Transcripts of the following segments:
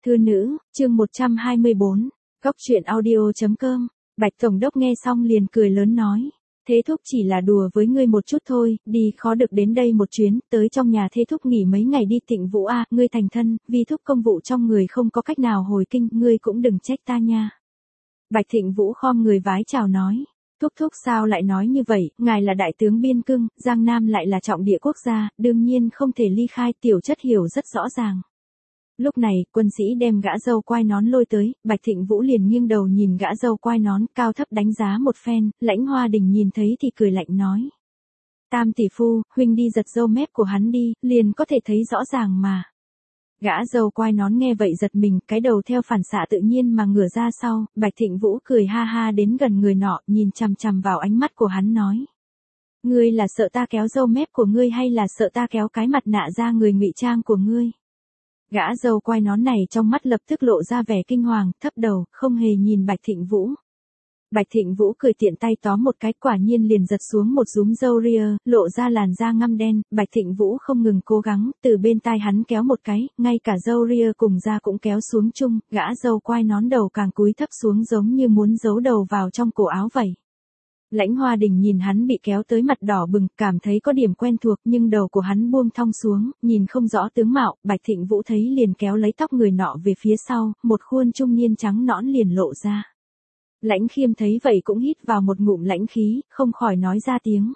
Thư nữ, chương 124, Góc truyện audio.com. Bạch Tổng đốc nghe xong liền cười lớn nói. Thế thúc chỉ là đùa với ngươi một chút thôi, đi khó được đến đây một chuyến, tới trong nhà thế thúc nghỉ mấy ngày đi Tịnh Vũ a, ngươi thành thân, vì thúc công vụ trong người không có cách nào hồi kinh, ngươi cũng đừng trách ta nha. Bạch Thịnh Vũ khom người vái chào nói. Thúc thúc sao lại nói như vậy, ngài là đại tướng biên cương, Giang Nam lại là trọng địa quốc gia, đương nhiên không thể ly khai, tiểu chất hiểu rất rõ ràng. Lúc này, quân sĩ đem gã râu quai nón lôi tới, Bạch Thịnh Vũ liền nghiêng đầu nhìn gã râu quai nón, cao thấp đánh giá một phen, Lãnh Hoa Đình nhìn thấy thì cười lạnh nói. Tam tỷ phu, huynh đi giật râu mép của hắn đi, liền có thể thấy rõ ràng mà. Gã râu quai nón nghe vậy giật mình, cái đầu theo phản xạ tự nhiên mà ngửa ra sau, Bạch Thịnh Vũ cười ha ha đến gần người nọ, nhìn chằm chằm vào ánh mắt của hắn nói. Ngươi là sợ ta kéo râu mép của ngươi hay là sợ ta kéo cái mặt nạ ra người ngụy trang của ngươi? Gã râu quai nón này trong mắt lập tức lộ ra vẻ kinh hoàng, thấp đầu, không hề nhìn Bạch Thịnh Vũ. Bạch Thịnh Vũ cười tiện tay tóm một cái, quả nhiên liền giật xuống một rúm râu ria, lộ ra làn da ngăm đen, Bạch Thịnh Vũ không ngừng cố gắng, từ bên tai hắn kéo một cái, ngay cả râu ria cùng da cũng kéo xuống chung, gã râu quai nón đầu càng cúi thấp xuống giống như muốn giấu đầu vào trong cổ áo vậy. Lãnh Hoa Đình nhìn hắn bị kéo tới mặt đỏ bừng, cảm thấy có điểm quen thuộc nhưng đầu của hắn buông thong xuống, nhìn không rõ tướng mạo, Bạch Thịnh Vũ thấy liền kéo lấy tóc người nọ về phía sau, một khuôn trung niên trắng nõn liền lộ ra. Lãnh Khiêm thấy vậy cũng hít vào một ngụm lãnh khí, không khỏi nói ra tiếng.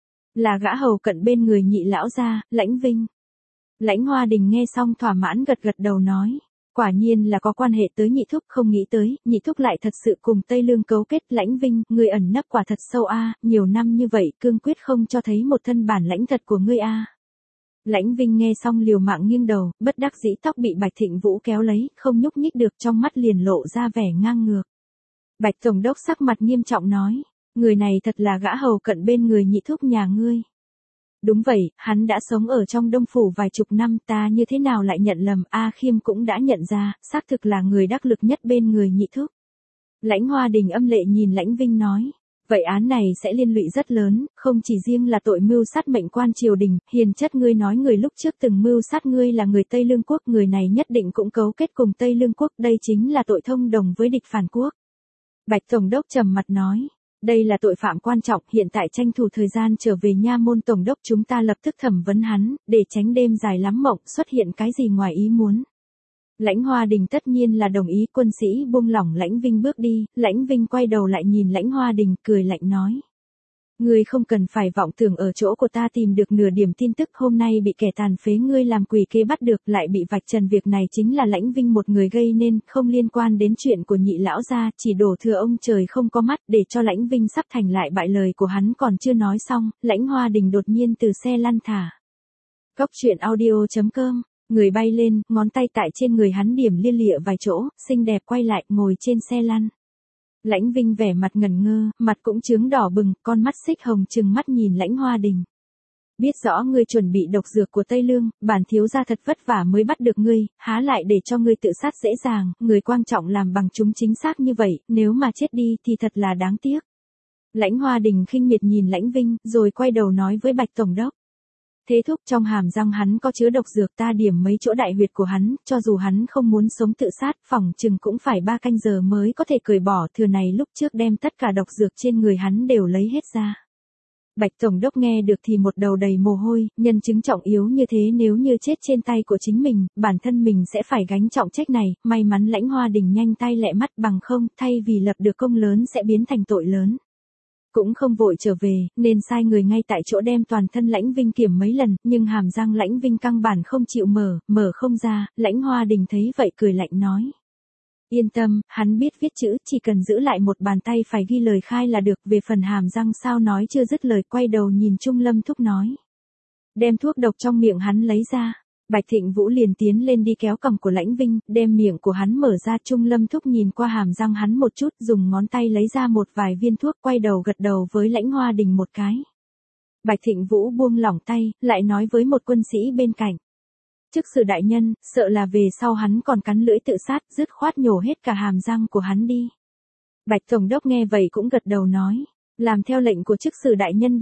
Là gã hầu cận bên người Nhị lão gia, Lãnh Vinh. Lãnh Hoa Đình nghe xong thỏa mãn gật gật đầu nói. Quả nhiên là có quan hệ tới Nhị thúc, không nghĩ tới, Nhị thúc lại thật sự cùng Tây Lương cấu kết. Lãnh Vinh, ngươi ẩn nấp quả thật sâu a, nhiều năm như vậy cương quyết không cho thấy một thân bản lãnh thật của ngươi a. Lãnh Vinh nghe xong liều mạng nghiêng đầu, bất đắc dĩ tóc bị Bạch Thịnh Vũ kéo lấy, không nhúc nhích được, trong mắt liền lộ ra vẻ ngang ngược. Bạch Tổng đốc sắc mặt nghiêm trọng nói, người này thật là gã hầu cận bên người Nhị thúc nhà ngươi. Đúng vậy, hắn đã sống ở trong Đông Phủ vài chục năm, ta như thế nào lại nhận lầm, A Khiêm cũng đã nhận ra, xác thực là người đắc lực nhất bên người Nhị thúc. Lãnh Hoa Đình âm lệ nhìn Lãnh Vinh nói, vậy án này sẽ liên lụy rất lớn, không chỉ riêng là tội mưu sát mệnh quan triều đình, hiền chất ngươi nói người lúc trước từng mưu sát ngươi là người Tây Lương quốc, người này nhất định cũng cấu kết cùng Tây Lương quốc, đây chính là tội thông đồng với địch phản quốc. Bạch Tổng đốc trầm mặt nói. Đây là tội phạm quan trọng, hiện tại tranh thủ thời gian trở về nha môn Tổng đốc, chúng ta lập tức thẩm vấn hắn, để tránh đêm dài lắm mộng xuất hiện cái gì ngoài ý muốn. Lãnh Hoa Đình tất nhiên là đồng ý, quân sĩ buông lỏng Lãnh Vinh bước đi, Lãnh Vinh quay đầu lại nhìn Lãnh Hoa Đình, cười lạnh nói. Ngươi không cần phải vọng tưởng ở chỗ của ta tìm được nửa điểm tin tức, hôm nay bị kẻ tàn phế ngươi làm quỷ kế bắt được, lại bị vạch trần, việc này chính là Lãnh Vinh một người gây nên, không liên quan đến chuyện của Nhị lão gia, chỉ đổ thừa ông trời không có mắt, để cho Lãnh Vinh sắp thành lại bại. Lời của hắn còn chưa nói xong, Lãnh Hoa Đình đột nhiên từ xe lăn thả. Góc truyện audio.com, người bay lên, ngón tay tại trên người hắn điểm lia lịa vài chỗ, xinh đẹp quay lại, ngồi trên xe lăn. Lãnh Vinh vẻ mặt ngẩn ngơ, mặt cũng chướng đỏ bừng, con mắt xích hồng trừng mắt nhìn Lãnh Hoa Đình. Biết rõ ngươi chuẩn bị độc dược của Tây Lương, bản thiếu gia thật vất vả mới bắt được ngươi, há lại để cho ngươi tự sát dễ dàng, người quan trọng làm bằng chứng chính xác như vậy, nếu mà chết đi thì thật là đáng tiếc. Lãnh Hoa Đình khinh miệt nhìn Lãnh Vinh, rồi quay đầu nói với Bạch Tổng đốc. Thế thúc, trong hàm răng hắn có chứa độc dược, ta điểm mấy chỗ đại huyệt của hắn, cho dù hắn không muốn sống tự sát, phỏng chừng cũng phải 3 canh giờ mới có thể cởi bỏ, thừa này lúc trước đem tất cả độc dược trên người hắn đều lấy hết ra. Bạch Tổng đốc nghe được thì một đầu đầy mồ hôi, nhân chứng trọng yếu như thế nếu như chết trên tay của chính mình, bản thân mình sẽ phải gánh trọng trách này, may mắn Lãnh Hoa Đình nhanh tay lẹ mắt, bằng không, thay vì lập được công lớn sẽ biến thành tội lớn. Cũng không vội trở về, nên sai người ngay tại chỗ đem toàn thân Lãnh Vinh kiểm mấy lần, nhưng hàm răng Lãnh Vinh căn bản không chịu mở không ra, Lãnh Hoa Đình thấy vậy cười lạnh nói. Yên tâm, hắn biết viết chữ, chỉ cần giữ lại một bàn tay phải ghi lời khai là được, về phần hàm răng sao nói chưa dứt lời, quay đầu nhìn Trung Lâm Thúc nói. Đem thuốc độc trong miệng hắn lấy ra. Bạch Thịnh Vũ liền tiến lên đi kéo cằm của Lãnh Vinh, đem miệng của hắn mở ra, Trung Lâm Thúc nhìn qua hàm răng hắn một chút, dùng ngón tay lấy ra một vài viên thuốc, quay đầu gật đầu với Lãnh Hoa Đình một cái. Bạch Thịnh Vũ buông lỏng tay, lại nói với một quân sĩ bên cạnh. Chức sự đại nhân, sợ là về sau hắn còn cắn lưỡi tự sát, dứt khoát nhổ hết cả hàm răng của hắn đi. Bạch Tổng đốc nghe vậy cũng gật đầu nói, làm theo lệnh của chức sự đại nhân đi.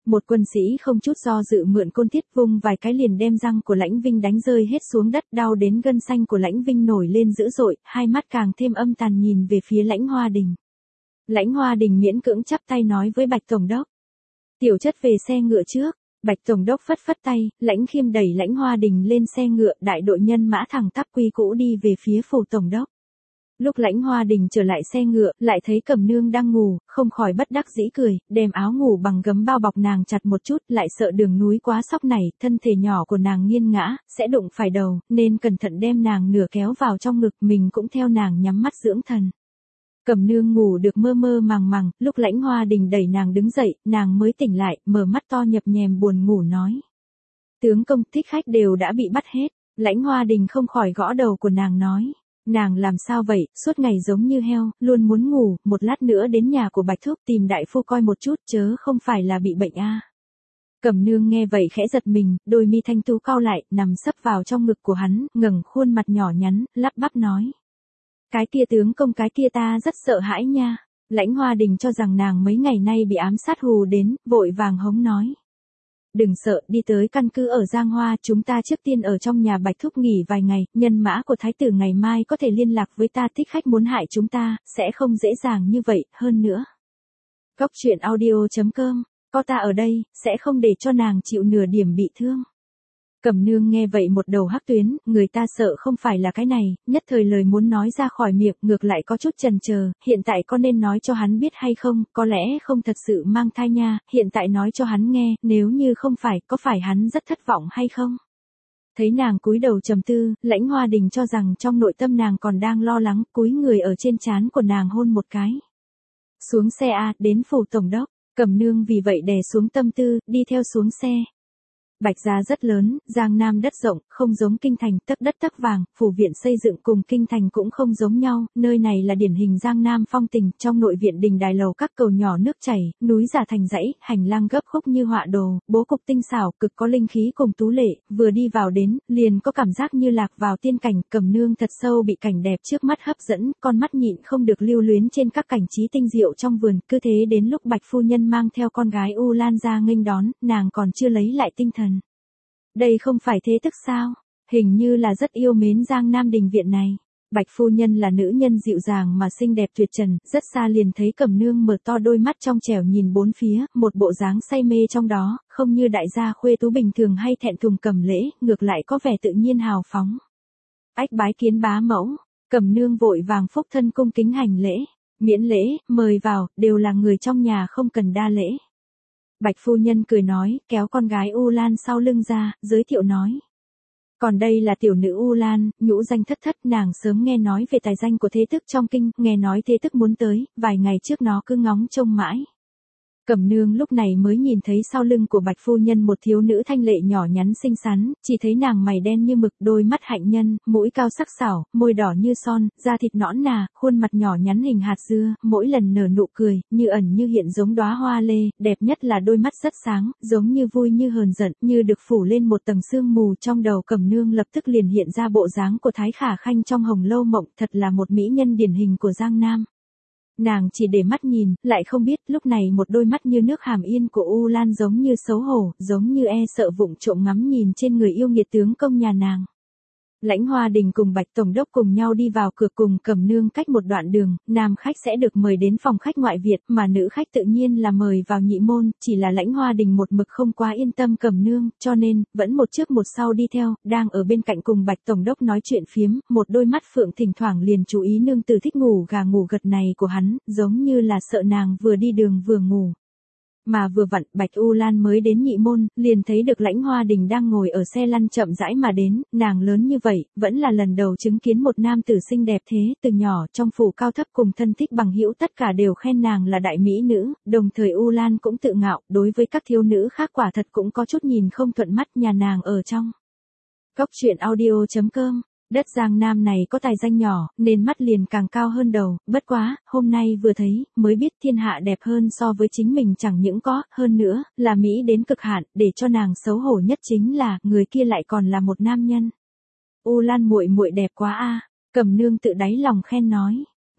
Một quân sĩ không chút do dự mượn côn thiết vung vài cái liền đem răng của Lãnh Vinh đánh rơi hết xuống đất, đau đến gân xanh của Lãnh Vinh nổi lên dữ dội, hai mắt càng thêm âm tàn nhìn về phía Lãnh Hoa Đình. Lãnh Hoa Đình miễn cưỡng chắp tay nói với Bạch Tổng đốc. Tiểu chất về xe ngựa trước. Bạch Tổng đốc phất phất tay, Lãnh Khiêm đẩy Lãnh Hoa Đình lên xe ngựa, đại đội nhân mã thẳng tắp quy cũ đi về phía phủ tổng đốc. Lúc Lãnh Hoa Đình trở lại xe ngựa, lại thấy Cẩm Nương đang ngủ, không khỏi bất đắc dĩ cười, đem áo ngủ bằng gấm bao bọc nàng chặt một chút, lại sợ đường núi quá sóc này, thân thể nhỏ của nàng nghiêng ngã, sẽ đụng phải đầu, nên cẩn thận đem nàng nửa kéo vào trong ngực, mình cũng theo nàng nhắm mắt dưỡng thần. Cẩm Nương ngủ được mơ mơ màng màng, lúc Lãnh Hoa Đình đẩy nàng đứng dậy, nàng mới tỉnh lại, mở mắt to nhập nhèm buồn ngủ nói. Tướng công, thích khách đều đã bị bắt hết. Lãnh Hoa Đình không khỏi gõ đầu của nàng nói. Nàng làm sao vậy, suốt ngày giống như heo, luôn muốn ngủ, một lát nữa đến nhà của Bạch Thúc tìm đại phu coi một chút, chớ không phải là bị bệnh a. Cẩm Nương nghe vậy khẽ giật mình, đôi mi thanh tú cau lại, nằm sấp vào trong ngực của hắn, ngẩng khuôn mặt nhỏ nhắn, lắp bắp nói. Cái kia tướng công, cái kia ta rất sợ hãi nha. Lãnh Hoa Đình cho rằng nàng mấy ngày nay bị ám sát hù đến, vội vàng hống nói. Đừng sợ, đi tới căn cứ ở Giang Hoa, chúng ta trước tiên ở trong nhà Bạch Thúc nghỉ vài ngày, nhân mã của thái tử ngày mai có thể liên lạc với ta, thích khách muốn hại chúng ta, sẽ không dễ dàng như vậy, hơn nữa. Cóc truyện audio.com, có ta ở đây, sẽ không để cho nàng chịu nửa điểm bị thương. Cẩm Nương nghe vậy một đầu hắc tuyến, người ta sợ không phải là cái này, nhất thời lời muốn nói ra khỏi miệng, ngược lại có chút chần chờ, hiện tại có nên nói cho hắn biết hay không, có lẽ không thật sự mang thai nha, hiện tại nói cho hắn nghe, nếu như không phải, có phải hắn rất thất vọng hay không? Thấy nàng cúi đầu trầm tư, Lãnh Hoa Đình cho rằng trong nội tâm nàng còn đang lo lắng, cúi người ở trên trán của nàng hôn một cái. Xuống xe a, đến phủ tổng đốc, Cẩm Nương vì vậy đè xuống tâm tư, đi theo xuống xe. Bạch gia rất lớn, Giang Nam đất rộng, không giống kinh thành, tấc đất tấc vàng, phủ viện xây dựng cùng kinh thành cũng không giống nhau, nơi này là điển hình Giang Nam phong tình, trong nội viện đình đài lầu các cầu nhỏ nước chảy, núi giả thành dãy, hành lang gấp khúc như họa đồ, bố cục tinh xảo, cực có linh khí cùng tú lệ, vừa đi vào đến, liền có cảm giác như lạc vào tiên cảnh, Cẩm Nương thật sâu bị cảnh đẹp trước mắt hấp dẫn, con mắt nhịn không được lưu luyến trên các cảnh trí tinh diệu trong vườn, cứ thế đến lúc Bạch phu nhân mang theo con gái U Lan ra nghênh đón, nàng còn chưa lấy lại tinh thần. Đây không phải thế tức sao? Hình như là rất yêu mến Giang Nam đình viện này. Bạch phu nhân là nữ nhân dịu dàng mà xinh đẹp tuyệt trần, rất xa liền thấy Cẩm Nương mở to đôi mắt trong trẻo nhìn bốn phía, một bộ dáng say mê trong đó, không như đại gia khuê tú bình thường hay thẹn thùng cầm lễ, ngược lại có vẻ tự nhiên hào phóng. Ách bái kiến bá mẫu, Cẩm Nương vội vàng phúc thân cung kính hành lễ, miễn lễ, mời vào, đều là người trong nhà không cần đa lễ. Bạch phu nhân cười nói, kéo con gái U Lan sau lưng ra, giới thiệu nói. Còn đây là tiểu nữ U Lan, nhũ danh Thất Thất, nàng sớm nghe nói về tài danh của thế tức trong kinh, nghe nói thế tức muốn tới, vài ngày trước nó cứ ngóng trông mãi. Cẩm Nương lúc này mới nhìn thấy sau lưng của Bạch phu nhân một thiếu nữ thanh lệ nhỏ nhắn xinh xắn, chỉ thấy nàng mày đen như mực, đôi mắt hạnh nhân, mũi cao sắc sảo, môi đỏ như son, da thịt nõn nà, khuôn mặt nhỏ nhắn hình hạt dưa, mỗi lần nở nụ cười, như ẩn như hiện giống đóa hoa lê, đẹp nhất là đôi mắt rất sáng, giống như vui như hờn giận, như được phủ lên một tầng sương mù, trong đầu Cẩm Nương lập tức liền hiện ra bộ dáng của Thái Khả Khanh trong Hồng Lâu Mộng, thật là một mỹ nhân điển hình của Giang Nam. Nàng chỉ để mắt nhìn, lại không biết lúc này một đôi mắt như nước hàm yên của U Lan giống như xấu hổ, giống như e sợ vụng trộm ngắm nhìn trên người yêu nghiệt tướng công nhà nàng. Lãnh Hoa Đình cùng Bạch Tổng đốc cùng nhau đi vào cửa, cùng Cẩm Nương cách một đoạn đường, nam khách sẽ được mời đến phòng khách ngoại viện, mà nữ khách tự nhiên là mời vào nhị môn, chỉ là Lãnh Hoa Đình một mực không quá yên tâm Cẩm Nương, cho nên, vẫn một trước một sau đi theo, đang ở bên cạnh cùng Bạch Tổng đốc nói chuyện phiếm, một đôi mắt phượng thỉnh thoảng liền chú ý nương tử thích ngủ gà ngủ gật này của hắn, giống như là sợ nàng vừa đi đường vừa ngủ. Mà vừa vặn Bạch U Lan mới đến nhị môn, liền thấy được Lãnh Hoa Đình đang ngồi ở xe lăn chậm rãi mà đến, nàng lớn như vậy, vẫn là lần đầu chứng kiến một nam tử xinh đẹp thế, từ nhỏ trong phủ cao thấp cùng thân thích bằng hữu tất cả đều khen nàng là đại mỹ nữ, đồng thời U Lan cũng tự ngạo, đối với các thiếu nữ khác quả thật cũng có chút nhìn không thuận mắt, nhà nàng ở trong. Cóc truyện audio.com. Đất Giang Nam này có tài danh nhỏ, nên mắt liền càng cao hơn đầu, bất quá, hôm nay vừa thấy, mới biết thiên hạ đẹp hơn so với chính mình chẳng những có, hơn nữa, là Mỹ đến cực hạn, để cho nàng xấu hổ nhất chính là, người kia lại còn là một nam nhân. U Lan muội muội đẹp quá a. Cẩm Nương tự đáy lòng khen nói.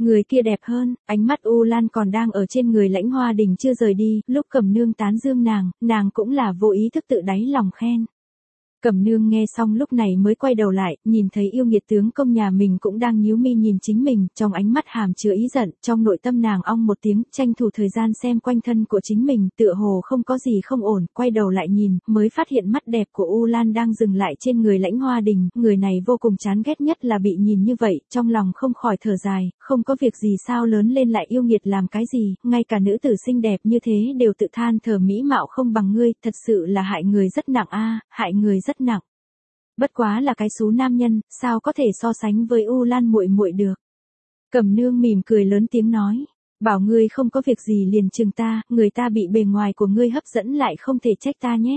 Người kia đẹp hơn, ánh mắt U Lan còn đang ở trên người Lãnh Hoa Đình chưa rời đi, lúc Cẩm Nương tán dương nàng cũng là vô ý thức tự đáy lòng khen. Cẩm Nương nghe xong lúc này mới quay đầu lại, nhìn thấy yêu nghiệt tướng công nhà mình cũng đang nhíu mi nhìn chính mình, trong ánh mắt hàm chứa ý giận, trong nội tâm nàng ong một tiếng, tranh thủ thời gian xem quanh thân của chính mình, tựa hồ không có gì không ổn, quay đầu lại nhìn, mới phát hiện mắt đẹp của U Lan đang dừng lại trên người Lãnh Hoa Đình, người này vô cùng chán ghét nhất là bị nhìn như vậy, trong lòng không khỏi thở dài, không có việc gì sao lớn lên lại yêu nghiệt làm cái gì, ngay cả nữ tử xinh đẹp như thế đều tự than thở mỹ mạo không bằng ngươi, thật sự là hại người rất nặng a, hại người rất nặng. Bất quá là cái số nam nhân, sao có thể so sánh với U Lan muội muội được. Cẩm Nương mỉm cười lớn tiếng nói, bảo ngươi không có việc gì liền chừng ta, người ta bị bề ngoài của ngươi hấp dẫn lại không thể trách ta nhé.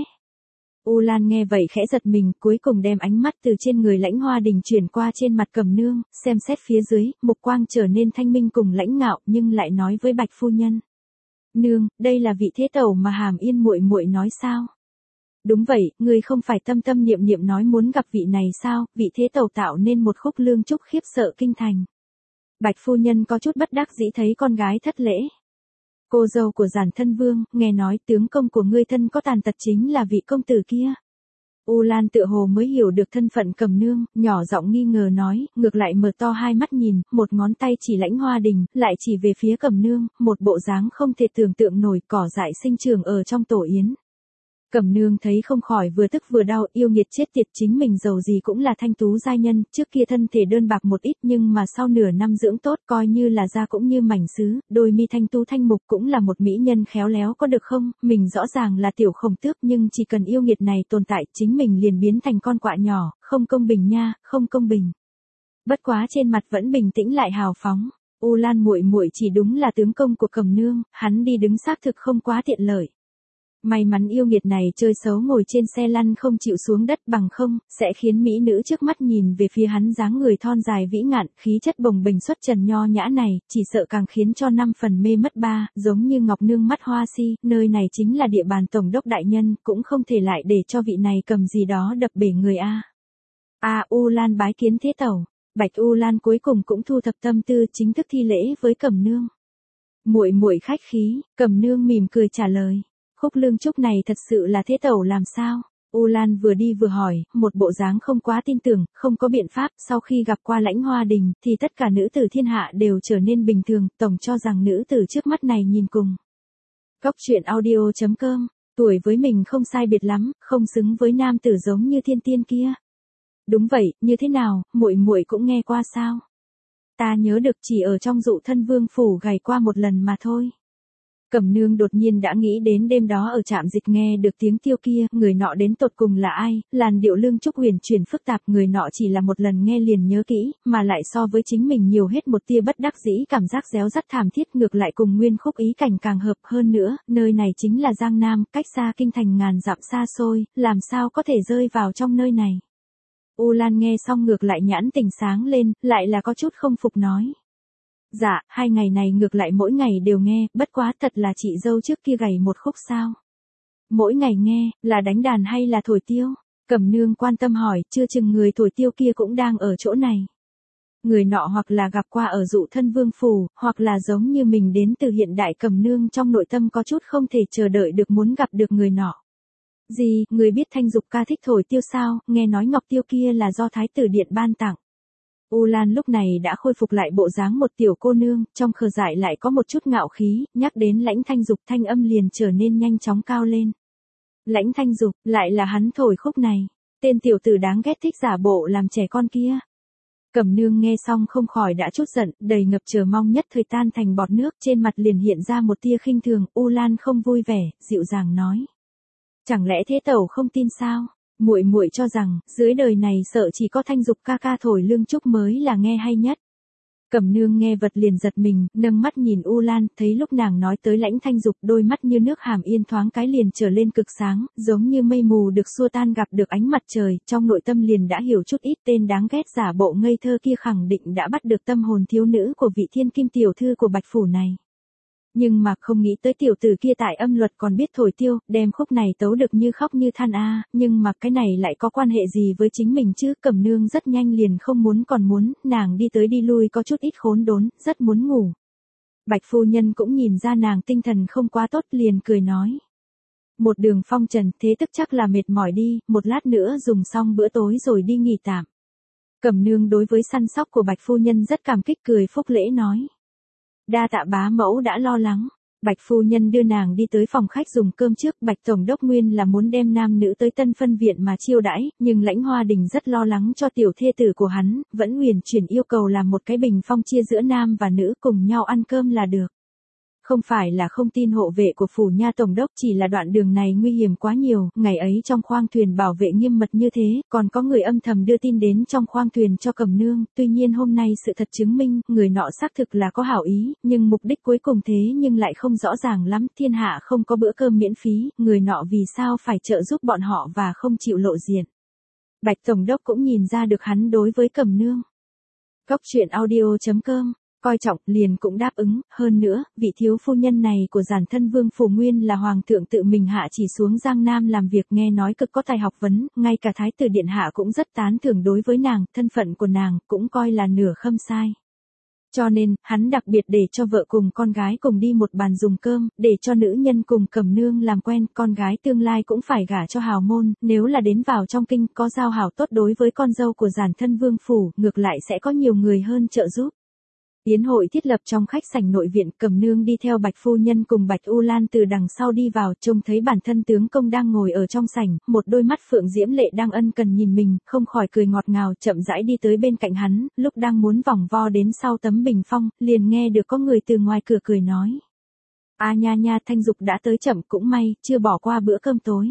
U Lan nghe vậy khẽ giật mình, cuối cùng đem ánh mắt từ trên người Lãnh Hoa Đình chuyển qua trên mặt Cẩm Nương, xem xét phía dưới, mục quang trở nên thanh minh cùng lãnh ngạo, nhưng lại nói với Bạch phu nhân. Nương, đây là vị thế tẩu mà Hàm Yên muội muội nói sao? Đúng vậy, ngươi không phải tâm tâm niệm niệm nói muốn gặp vị này sao, vị thế tẩu tạo nên một khúc lương trúc khiếp sợ kinh thành. Bạch phu nhân có chút bất đắc dĩ thấy con gái thất lễ. Cô dâu của Giản Thân Vương, nghe nói tướng công của ngươi thân có tàn tật chính là vị công tử kia. U Lan tựa hồ mới hiểu được thân phận Cẩm Nương, nhỏ giọng nghi ngờ nói, ngược lại mở to hai mắt nhìn, một ngón tay chỉ Lãnh Hoa Đình, lại chỉ về phía Cẩm Nương, một bộ dáng không thể tưởng tượng nổi, cỏ dại sinh trưởng ở trong tổ yến. Cẩm Nương thấy không khỏi vừa tức vừa đau, yêu nghiệt chết tiệt, chính mình giàu gì cũng là thanh tú giai nhân, trước kia thân thể đơn bạc một ít nhưng mà sau nửa năm dưỡng tốt coi như là da cũng như mảnh sứ, đôi mi thanh tú thanh mục cũng là một mỹ nhân khéo léo có được không, mình rõ ràng là tiểu Khổng Tước nhưng chỉ cần yêu nghiệt này tồn tại chính mình liền biến thành con quạ nhỏ, không công bình nha, không công bình. Bất quá trên mặt vẫn bình tĩnh lại hào phóng, U Lan muội muội chỉ đúng là tướng công của Cẩm Nương, hắn đi đứng xác thực không quá tiện lợi. May mắn yêu nghiệt này chơi xấu ngồi trên xe lăn không chịu xuống đất, bằng không, sẽ khiến mỹ nữ trước mắt nhìn về phía hắn dáng người thon dài vĩ ngạn, khí chất bồng bềnh xuất trần nho nhã này, chỉ sợ càng khiến cho 5 phần mê mất 3, giống như Ngọc Nương mắt hoa si, nơi này chính là địa bàn tổng đốc đại nhân, cũng không thể lại để cho vị này cầm gì đó đập bể người a. U Lan bái kiến thế tẩu. Bạch U Lan cuối cùng cũng thu thập tâm tư, chính thức thi lễ với Cẩm Nương. Muội muội khách khí, Cẩm Nương mỉm cười trả lời. Khúc lương trúc này thật sự là thế tẩu làm sao? U Lan vừa đi vừa hỏi, một bộ dáng không quá tin tưởng, không có biện pháp, sau khi gặp qua Lãnh Hoa Đình, thì tất cả nữ tử thiên hạ đều trở nên bình thường, tổng cho rằng nữ tử trước mắt này nhìn cùng. Góc truyện audio.com, tuổi với mình không sai biệt lắm, không xứng với nam tử giống như thiên tiên kia. Đúng vậy, như thế nào, muội muội cũng nghe qua sao? Ta nhớ được chỉ ở trong Dụ Thân Vương phủ gảy qua một lần mà thôi. Cẩm Nương đột nhiên đã nghĩ đến đêm đó ở trạm dịch nghe được tiếng tiêu kia, người nọ đến tột cùng là ai, làn điệu lương trúc huyền chuyển phức tạp, người nọ chỉ là một lần nghe liền nhớ kỹ, mà lại so với chính mình nhiều hết một tia bất đắc dĩ, cảm giác réo rắt thảm thiết, ngược lại cùng nguyên khúc ý cảnh càng hợp hơn nữa, nơi này chính là Giang Nam, cách xa kinh thành ngàn dặm xa xôi, làm sao có thể rơi vào trong nơi này. U Lan nghe xong ngược lại nhãn tình sáng lên, lại là có chút không phục nói. Dạ, 2 ngày này ngược lại mỗi ngày đều nghe, bất quá thật là chị dâu trước kia gảy một khúc sao. Mỗi ngày nghe, là đánh đàn hay là thổi tiêu? Cẩm Nương quan tâm hỏi, chưa chừng người thổi tiêu kia cũng đang ở chỗ này. Người nọ hoặc là gặp qua ở Dụ Thân Vương phủ, hoặc là giống như mình đến từ hiện đại. Cẩm Nương trong nội tâm có chút không thể chờ đợi được muốn gặp được người nọ. Gì, người biết Thanh Dục ca thích thổi tiêu sao, nghe nói ngọc tiêu kia là do Thái tử điện ban tặng. U Lan lúc này đã khôi phục lại bộ dáng một tiểu cô nương, trong khờ dại lại có một chút ngạo khí, nhắc đến Lãnh Thanh Dục thanh âm liền trở nên nhanh chóng cao lên. Lãnh Thanh Dục, lại là hắn thổi khúc này, tên tiểu tử đáng ghét thích giả bộ làm trẻ con kia. Cẩm Nương nghe xong không khỏi đã chút giận, đầy ngập chờ mong nhất thời tan thành bọt nước, trên mặt liền hiện ra một tia khinh thường. U Lan không vui vẻ, dịu dàng nói. Chẳng lẽ thế tẩu không tin sao? Muội muội cho rằng, dưới đời này sợ chỉ có Thanh Dục ca ca thổi lương trúc mới là nghe hay nhất. Cẩm Nương nghe vật liền giật mình, nâng mắt nhìn U Lan, thấy lúc nàng nói tới Lãnh Thanh Dục, đôi mắt như nước Hàm Yên thoáng cái liền trở lên cực sáng, giống như mây mù được xua tan gặp được ánh mặt trời, trong nội tâm liền đã hiểu chút ít, tên đáng ghét giả bộ ngây thơ kia khẳng định đã bắt được tâm hồn thiếu nữ của vị thiên kim tiểu thư của Bạch phủ này. Nhưng mà không nghĩ tới tiểu tử kia tại âm luật còn biết thổi tiêu, đem khúc này tấu được như khóc như than a, nhưng mà cái này lại có quan hệ gì với chính mình chứ? Cẩm Nương rất nhanh liền không muốn còn muốn, nàng đi tới đi lui có chút ít khốn đốn, rất muốn ngủ. Bạch phu nhân cũng nhìn ra nàng tinh thần không quá tốt liền cười nói. Một đường phong trần, thế tức chắc là mệt mỏi đi, một lát nữa dùng xong bữa tối rồi đi nghỉ tạm. Cẩm Nương đối với săn sóc của Bạch phu nhân rất cảm kích cười phúc lễ nói. Đa tạ bá mẫu đã lo lắng. Bạch phu nhân đưa nàng đi tới phòng khách dùng cơm trước. Bạch tổng đốc nguyên là muốn đem nam nữ tới Tân Phân viện mà chiêu đãi, nhưng Lãnh Hoa Đình rất lo lắng cho tiểu thê tử của hắn, vẫn huyền chuyển yêu cầu làm một cái bình phong chia giữa nam và nữ cùng nhau ăn cơm là được. Không phải là không tin hộ vệ của phủ nha tổng đốc, chỉ là đoạn đường này nguy hiểm quá nhiều, ngày ấy trong khoang thuyền bảo vệ nghiêm mật như thế, còn có người âm thầm đưa tin đến trong khoang thuyền cho Cẩm Nương, tuy nhiên hôm nay sự thật chứng minh, người nọ xác thực là có hảo ý, nhưng mục đích cuối cùng thế nhưng lại không rõ ràng lắm, thiên hạ không có bữa cơm miễn phí, người nọ vì sao phải trợ giúp bọn họ và không chịu lộ diện. Bạch tổng đốc cũng nhìn ra được hắn đối với Cẩm Nương. Cóc truyện audio.com coi trọng liền cũng đáp ứng, hơn nữa, vị thiếu phu nhân này của giản thân vương phủ nguyên là hoàng thượng tự mình hạ chỉ xuống Giang Nam làm việc, nghe nói cực có tài học vấn, ngay cả thái tử điện hạ cũng rất tán thưởng đối với nàng, thân phận của nàng cũng coi là nửa khâm sai. Cho nên, hắn đặc biệt để cho vợ cùng con gái cùng đi một bàn dùng cơm, để cho nữ nhân cùng Cẩm Nương làm quen, con gái tương lai cũng phải gả cho hào môn, nếu là đến vào trong kinh có giao hảo tốt đối với con dâu của giản thân vương phủ, ngược lại sẽ có nhiều người hơn trợ giúp. Yến hội thiết lập trong khách sảnh nội viện, Cẩm Nương đi theo Bạch phu nhân cùng Bạch U Lan từ đằng sau đi vào, trông thấy bản thân tướng công đang ngồi ở trong sảnh, một đôi mắt phượng diễm lệ đang ân cần nhìn mình, không khỏi cười ngọt ngào, chậm rãi đi tới bên cạnh hắn, lúc đang muốn vòng vo đến sau tấm bình phong, liền nghe được có người từ ngoài cửa cười nói. A nha nha, Thanh Dục đã tới chậm, cũng may, chưa bỏ qua bữa cơm tối.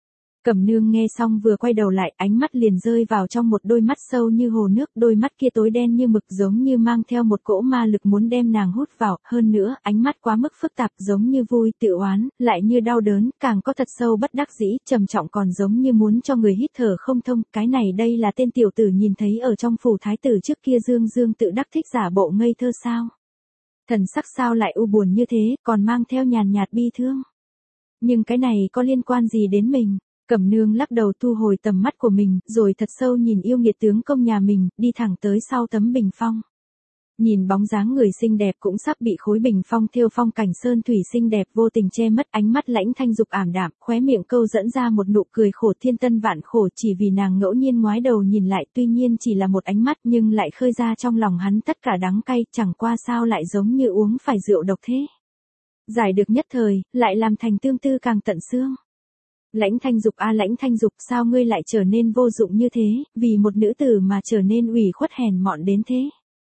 Cẩm Nương nghe xong vừa quay đầu lại, ánh mắt liền rơi vào trong một đôi mắt sâu như hồ nước, đôi mắt kia tối đen như mực giống như mang theo một cỗ ma lực muốn đem nàng hút vào, hơn nữa, ánh mắt quá mức phức tạp giống như vui, tự oán, lại như đau đớn, càng có thật sâu bất đắc dĩ, trầm trọng còn giống như muốn cho người hít thở không thông, cái này đây là tên tiểu tử nhìn thấy ở trong phủ thái tử trước kia dương dương tự đắc thích giả bộ ngây thơ sao? Thần sắc sao lại u buồn như thế, còn mang theo nhàn nhạt bi thương. Nhưng cái này có liên quan gì đến mình? Cẩm Nương lắc đầu thu hồi tầm mắt của mình, rồi thật sâu nhìn yêu nghiệt tướng công nhà mình, đi thẳng tới sau tấm bình phong. Nhìn bóng dáng người xinh đẹp cũng sắp bị khối bình phong thêu phong cảnh sơn thủy xinh đẹp vô tình che mất, ánh mắt Lãnh Thanh Dục ảm đạm, khóe miệng câu dẫn ra một nụ cười khổ thiên tân vạn khổ, chỉ vì nàng ngẫu nhiên ngoái đầu nhìn lại, tuy nhiên chỉ là một ánh mắt nhưng lại khơi ra trong lòng hắn tất cả đắng cay, chẳng qua sao lại giống như uống phải rượu độc thế. Giải được nhất thời, lại làm thành tương tư càng tận xương. Lãnh Thanh Dục a Lãnh Thanh Dục, sao ngươi lại trở nên vô dụng như thế, vì một nữ tử mà trở nên ủy khuất hèn mọn đến thế.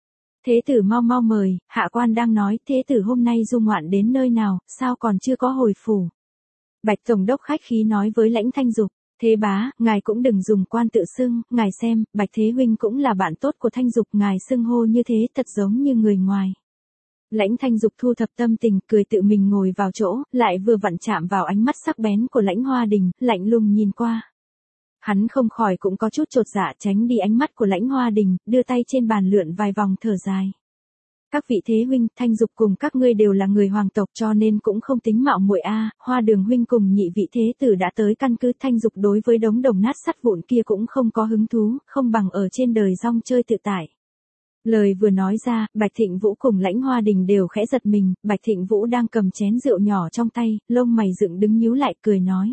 Thế tử mau mau mời, hạ quan đang nói, thế tử hôm nay du ngoạn đến nơi nào, sao còn chưa có hồi phủ. Bạch tổng đốc khách khí nói với Lãnh Thanh Dục, thế bá, ngài cũng đừng dùng quan tự xưng, ngài xem, Bạch Thế huynh cũng là bạn tốt của Thanh Dục, ngài xưng hô như thế thật giống như người ngoài. Lãnh Thanh Dục thu thập tâm tình, cười tự mình ngồi vào chỗ, lại vừa vặn chạm vào ánh mắt sắc bén của Lãnh Hoa Đình, lạnh lùng nhìn qua. Hắn không khỏi cũng có chút chột dạ tránh đi ánh mắt của Lãnh Hoa Đình, đưa tay trên bàn lượn vài vòng thở dài. Các vị thế huynh, Thanh Dục cùng các ngươi đều là người hoàng tộc cho nên cũng không tính mạo muội a. Hoa Đường huynh cùng nhị vị thế tử đã tới căn cứ, Thanh Dục đối với đống đồng nát sắt vụn kia cũng không có hứng thú, không bằng ở trên đời rong chơi tự tại. Lời vừa nói ra, Bạch Thịnh Vũ cùng Lãnh Hoa Đình đều khẽ giật mình, Bạch Thịnh Vũ đang cầm chén rượu nhỏ trong tay, lông mày dựng đứng nhíu lại cười nói.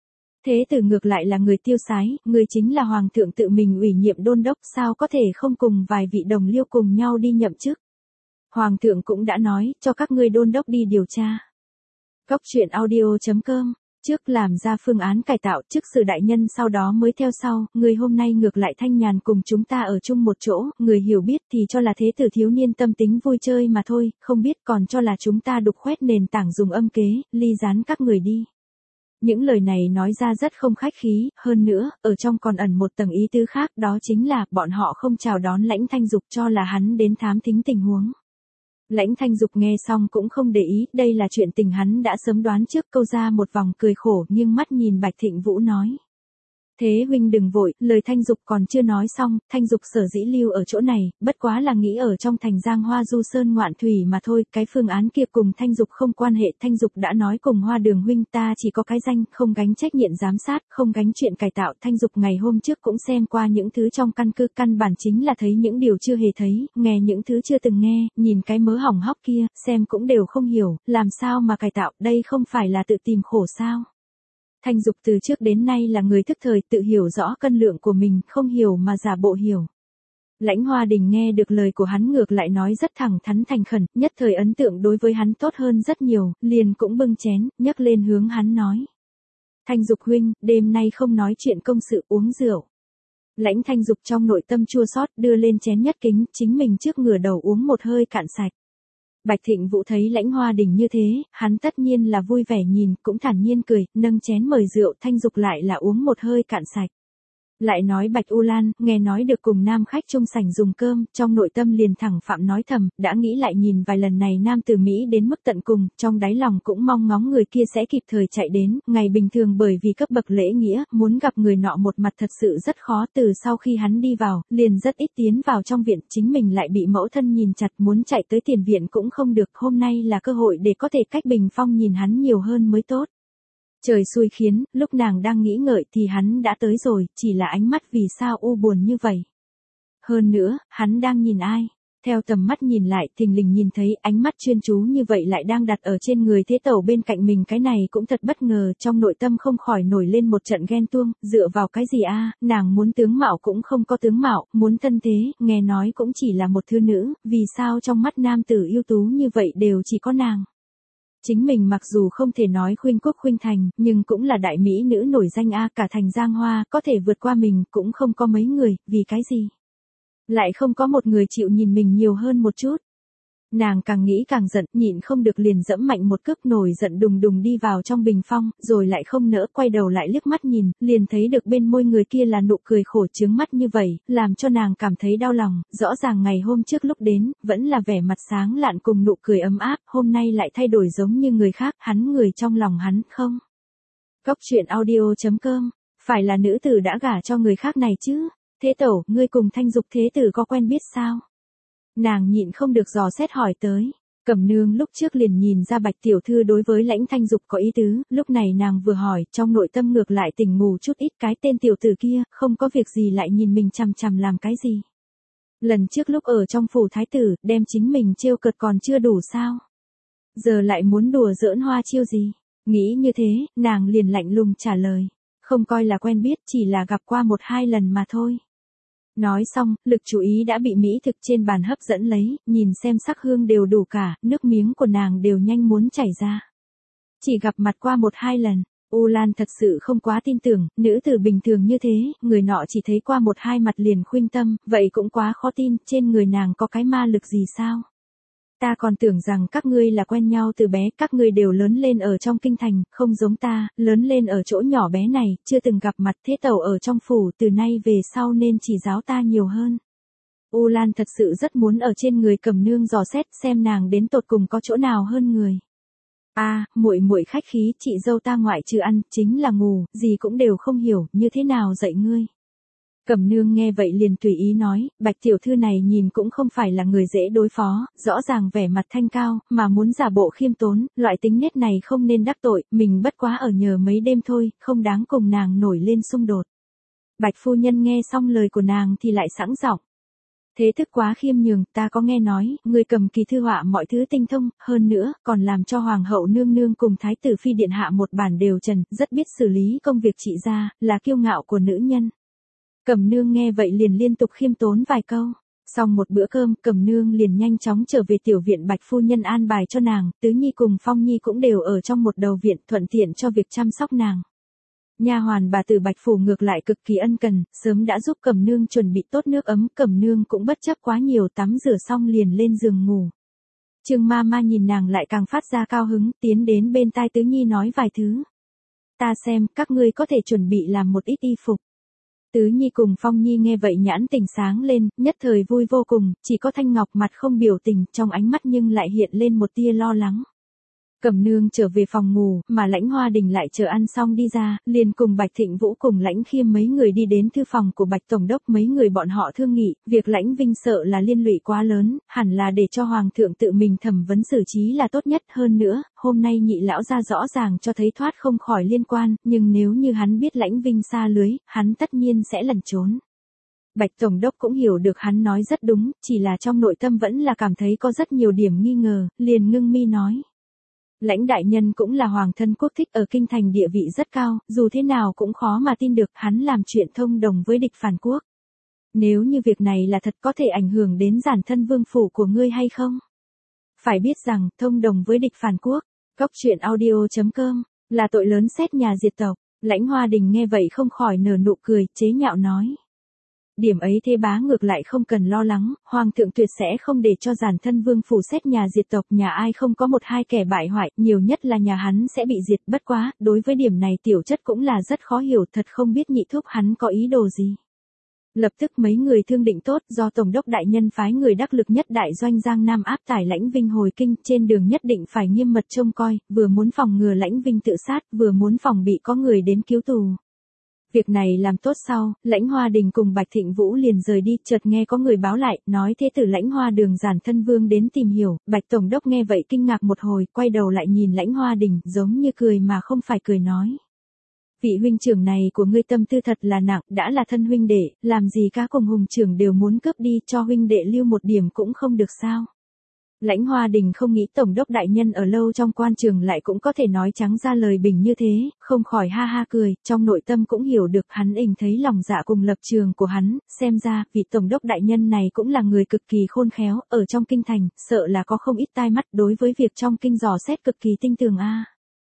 Thế tử ngược lại là người tiêu sái, người chính là hoàng thượng tự mình ủy nhiệm đôn đốc, sao có thể không cùng vài vị đồng liêu cùng nhau đi nhậm chức. Hoàng thượng cũng đã nói, cho các ngươi đôn đốc đi điều tra. Cóc truyện audio.com Trước làm ra phương án cải tạo, trước sự đại nhân sau đó mới theo sau, người hôm nay ngược lại thanh nhàn cùng chúng ta ở chung một chỗ, người hiểu biết thì cho là thế tử thiếu niên tâm tính vui chơi mà thôi, không biết còn cho là chúng ta đục khoét nền tảng dùng âm kế, ly gián các người đi. Những lời này nói ra rất không khách khí, hơn nữa, ở trong còn ẩn một tầng ý tứ khác, đó chính là, bọn họ không chào đón Lãnh Thanh Dục cho là hắn đến thám thính tình huống. Lãnh Thanh Dục nghe xong cũng không để ý, đây là chuyện tình hắn đã sớm đoán trước, câu ra một vòng cười khổ nhưng mắt nhìn Bạch Thịnh Vũ nói. Thế huynh đừng vội, lời Thanh Dục còn chưa nói xong, Thanh Dục sở dĩ lưu ở chỗ này, bất quá là nghĩ ở trong thành Giang Hoa du sơn ngoạn thủy mà thôi, cái phương án kia cùng Thanh Dục không quan hệ. Thanh Dục đã nói cùng Hoa Đường huynh ta chỉ có cái danh, không gánh trách nhiệm giám sát, không gánh chuyện cải tạo. Thanh Dục ngày hôm trước cũng xem qua những thứ trong căn cứ, căn bản chính là thấy những điều chưa hề thấy, nghe những thứ chưa từng nghe, nhìn cái mớ hỏng hóc kia, xem cũng đều không hiểu, làm sao mà cải tạo, đây không phải là tự tìm khổ sao? Thanh Dục từ trước đến nay là người thức thời, tự hiểu rõ cân lượng của mình, không hiểu mà giả bộ hiểu. Lãnh Hoa Đình nghe được lời của hắn ngược lại nói rất thẳng thắn thành khẩn, nhất thời ấn tượng đối với hắn tốt hơn rất nhiều, liền cũng bưng chén, nhấc lên hướng hắn nói. Thanh Dục huynh, đêm nay không nói chuyện công sự, uống rượu. Lãnh Thanh Dục trong nội tâm chua xót đưa lên chén nhất kính, chính mình trước ngửa đầu uống một hơi cạn sạch. Bạch Thịnh Vũ thấy Lãnh Hoa Đình như thế, hắn tất nhiên là vui vẻ nhìn, cũng thản nhiên cười, nâng chén mời rượu. Thanh Dục lại là uống một hơi cạn sạch. Lại nói Bạch U Lan, nghe nói được cùng nam khách chung sảnh dùng cơm, trong nội tâm liền thẳng phạm nói thầm, đã nghĩ lại nhìn vài lần này nam từ Mỹ đến mức tận cùng, trong đáy lòng cũng mong ngóng người kia sẽ kịp thời chạy đến, ngày bình thường bởi vì cấp bậc lễ nghĩa, muốn gặp người nọ một mặt thật sự rất khó. Từ sau khi hắn đi vào, liền rất ít tiến vào trong viện, chính mình lại bị mẫu thân nhìn chặt, muốn chạy tới tiền viện cũng không được, hôm nay là cơ hội để có thể cách bình phong nhìn hắn nhiều hơn mới tốt. Trời xui khiến, lúc nàng đang nghĩ ngợi thì hắn đã tới rồi, chỉ là ánh mắt vì sao u buồn như vậy. Hơn nữa, hắn đang nhìn ai? Theo tầm mắt nhìn lại, thình lình nhìn thấy ánh mắt chuyên chú như vậy lại đang đặt ở trên người Thế Tẩu bên cạnh mình, cái này cũng thật bất ngờ, trong nội tâm không khỏi nổi lên một trận ghen tuông, dựa vào cái gì a? Nàng muốn tướng mạo cũng không có tướng mạo, muốn thân thế, nghe nói cũng chỉ là một thư nữ, vì sao trong mắt nam tử ưu tú như vậy đều chỉ có nàng? Chính mình mặc dù không thể nói khuynh quốc khuynh thành, nhưng cũng là đại mỹ nữ nổi danh a, cả thành Giang Hoa, có thể vượt qua mình cũng không có mấy người, vì cái gì? Lại không có một người chịu nhìn mình nhiều hơn một chút. Nàng càng nghĩ càng giận, nhịn không được liền dẫm mạnh một cước, nổi giận đùng đùng đi vào trong bình phong, rồi lại không nỡ quay đầu lại liếc mắt nhìn, liền thấy được bên môi người kia là nụ cười khổ trướng mắt như vậy, làm cho nàng cảm thấy đau lòng. Rõ ràng ngày hôm trước lúc đến, vẫn là vẻ mặt sáng lạn cùng nụ cười ấm áp, hôm nay lại thay đổi giống như người khác, hắn người trong lòng hắn không. Cóc truyện audio.com, phải là nữ tử đã gả cho người khác này chứ? Thế Tẩu, ngươi cùng Thanh Dục thế tử có quen biết sao? Nàng nhịn không được dò xét hỏi tới. Cẩm Nương lúc trước liền nhìn ra Bạch tiểu thư đối với Lãnh Thanh Dục có ý tứ, lúc này nàng vừa hỏi, trong nội tâm ngược lại tỉnh ngủ chút ít, cái tên tiểu tử kia, không có việc gì lại nhìn mình chằm chằm làm cái gì. Lần trước lúc ở trong phủ thái tử, đem chính mình trêu cợt còn chưa đủ sao? Giờ lại muốn đùa giỡn hoa chiêu gì? Nghĩ như thế, nàng liền lạnh lùng trả lời. Không coi là quen biết, chỉ là gặp qua 1-2 lần mà thôi. Nói xong, lực chú ý đã bị mỹ thực trên bàn hấp dẫn lấy, nhìn xem sắc hương đều đủ cả, nước miếng của nàng đều nhanh muốn chảy ra. Chỉ gặp mặt qua 1-2 lần, U Lan thật sự không quá tin tưởng, nữ tử bình thường như thế, người nọ chỉ thấy qua 1-2 mặt liền khuynh tâm, vậy cũng quá khó tin, trên người nàng có cái ma lực gì sao? Ta còn tưởng rằng các ngươi là quen nhau từ bé, các ngươi đều lớn lên ở trong kinh thành, không giống ta, lớn lên ở chỗ nhỏ bé này, chưa từng gặp mặt. Thế Tẩu ở trong phủ, từ nay về sau nên chỉ giáo ta nhiều hơn. U Lan thật sự rất muốn ở trên người Cẩm Nương dò xét xem nàng đến tột cùng có chỗ nào hơn người. Muội muội khách khí, chị dâu ta ngoại trừ ăn, chính là ngủ, gì cũng đều không hiểu, như thế nào dạy ngươi. Cẩm Nương nghe vậy liền tùy ý nói, Bạch tiểu thư này nhìn cũng không phải là người dễ đối phó, rõ ràng vẻ mặt thanh cao, mà muốn giả bộ khiêm tốn, loại tính nết này không nên đắc tội, mình bất quá ở nhờ mấy đêm thôi, không đáng cùng nàng nổi lên xung đột. Bạch phu nhân nghe xong lời của nàng thì lại sẵn giọng. Thế thức quá khiêm nhường, ta có nghe nói, người cầm kỳ thư họa mọi thứ tinh thông, hơn nữa, còn làm cho hoàng hậu nương nương cùng thái tử phi điện hạ một bản đều trần, rất biết xử lý công việc trị gia, là kiêu ngạo của nữ nhân. Cẩm Nương nghe vậy liền liên tục khiêm tốn vài câu. Xong một bữa cơm, Cẩm Nương liền nhanh chóng trở về tiểu viện Bạch phu nhân an bài cho nàng, Tứ Nhi cùng Phong Nhi cũng đều ở trong một đầu viện, thuận tiện cho việc chăm sóc nàng. Nha hoàn bà tử Bạch phủ ngược lại cực kỳ ân cần, sớm đã giúp Cẩm Nương chuẩn bị tốt nước ấm, Cẩm Nương cũng bất chấp quá nhiều, tắm rửa xong liền lên giường ngủ. Trương ma nhìn nàng lại càng phát ra cao hứng, tiến đến bên tai Tứ Nhi nói vài thứ. Ta xem, các ngươi có thể chuẩn bị làm một ít y phục. Tứ Nhi cùng Phong Nhi nghe vậy nhãn tình sáng lên, nhất thời vui vô cùng, chỉ có Thanh Ngọc mặt không biểu tình, trong ánh mắt nhưng lại hiện lên một tia lo lắng. Cẩm Nương trở về phòng ngủ, mà Lãnh Hoa Đình lại chờ ăn xong đi ra, liền cùng Bạch Thịnh Vũ cùng Lãnh Khiêm mấy người đi đến thư phòng của Bạch Tổng đốc. Mấy người bọn họ thương nghị, việc Lãnh Vinh sợ là liên lụy quá lớn, hẳn là để cho Hoàng thượng tự mình thẩm vấn xử trí là tốt nhất. Hơn nữa, hôm nay Nhị lão ra rõ ràng cho thấy thoát không khỏi liên quan, nhưng nếu như hắn biết Lãnh Vinh xa lưới, hắn tất nhiên sẽ lẩn trốn. Bạch Tổng đốc cũng hiểu được hắn nói rất đúng, chỉ là trong nội tâm vẫn là cảm thấy có rất nhiều điểm nghi ngờ, liền ngưng mi nói. Lãnh đại nhân cũng là hoàng thân quốc thích, ở kinh thành địa vị rất cao, dù thế nào cũng khó mà tin được hắn làm chuyện thông đồng với địch phản quốc. Nếu như việc này là thật, có thể ảnh hưởng đến giản thân vương phủ của ngươi hay không? Phải biết rằng, thông đồng với địch phản quốc, Cóc Truyện Audio.com, là tội lớn xét nhà diệt tộc. Lãnh Hoa Đình nghe vậy không khỏi nở nụ cười, chế nhạo nói. Điểm ấy Thế Bá ngược lại không cần lo lắng, Hoàng thượng tuyệt sẽ không để cho giản thân vương phủ xét nhà diệt tộc. Nhà ai không có một hai kẻ bại hoại, nhiều nhất là nhà hắn sẽ bị diệt. Bất quá, đối với điểm này Tiểu Chất cũng là rất khó hiểu, thật không biết Nhị thúc hắn có ý đồ gì. Lập tức mấy người thương định tốt, do Tổng đốc đại nhân phái người đắc lực nhất đại doanh Giang Nam áp tải Lãnh Vinh hồi kinh, trên đường nhất định phải nghiêm mật trông coi, vừa muốn phòng ngừa Lãnh Vinh tự sát, vừa muốn phòng bị có người đến cứu tù. Việc này làm tốt sau, Lãnh Hoa Đình cùng Bạch Thịnh Vũ liền rời đi, chợt nghe có người báo lại, nói thế tử Lãnh Hoa Đường giản thân vương đến tìm hiểu. Bạch Tổng đốc nghe vậy kinh ngạc một hồi, quay đầu lại nhìn Lãnh Hoa Đình, giống như cười mà không phải cười nói. Vị huynh trưởng này của ngươi tâm tư thật là nặng, đã là thân huynh đệ, làm gì cá cùng hùng trưởng đều muốn cướp đi, cho huynh đệ lưu một điểm cũng không được sao. Lãnh Hoa Đình không nghĩ Tổng đốc đại nhân ở lâu trong quan trường lại cũng có thể nói trắng ra lời bình như thế, không khỏi ha ha cười, trong nội tâm cũng hiểu được hắn thấy lòng dạ cùng lập trường của hắn, xem ra, vị Tổng đốc đại nhân này cũng là người cực kỳ khôn khéo, ở trong kinh thành, sợ là có không ít tai mắt đối với việc trong kinh dò xét cực kỳ tinh tường a.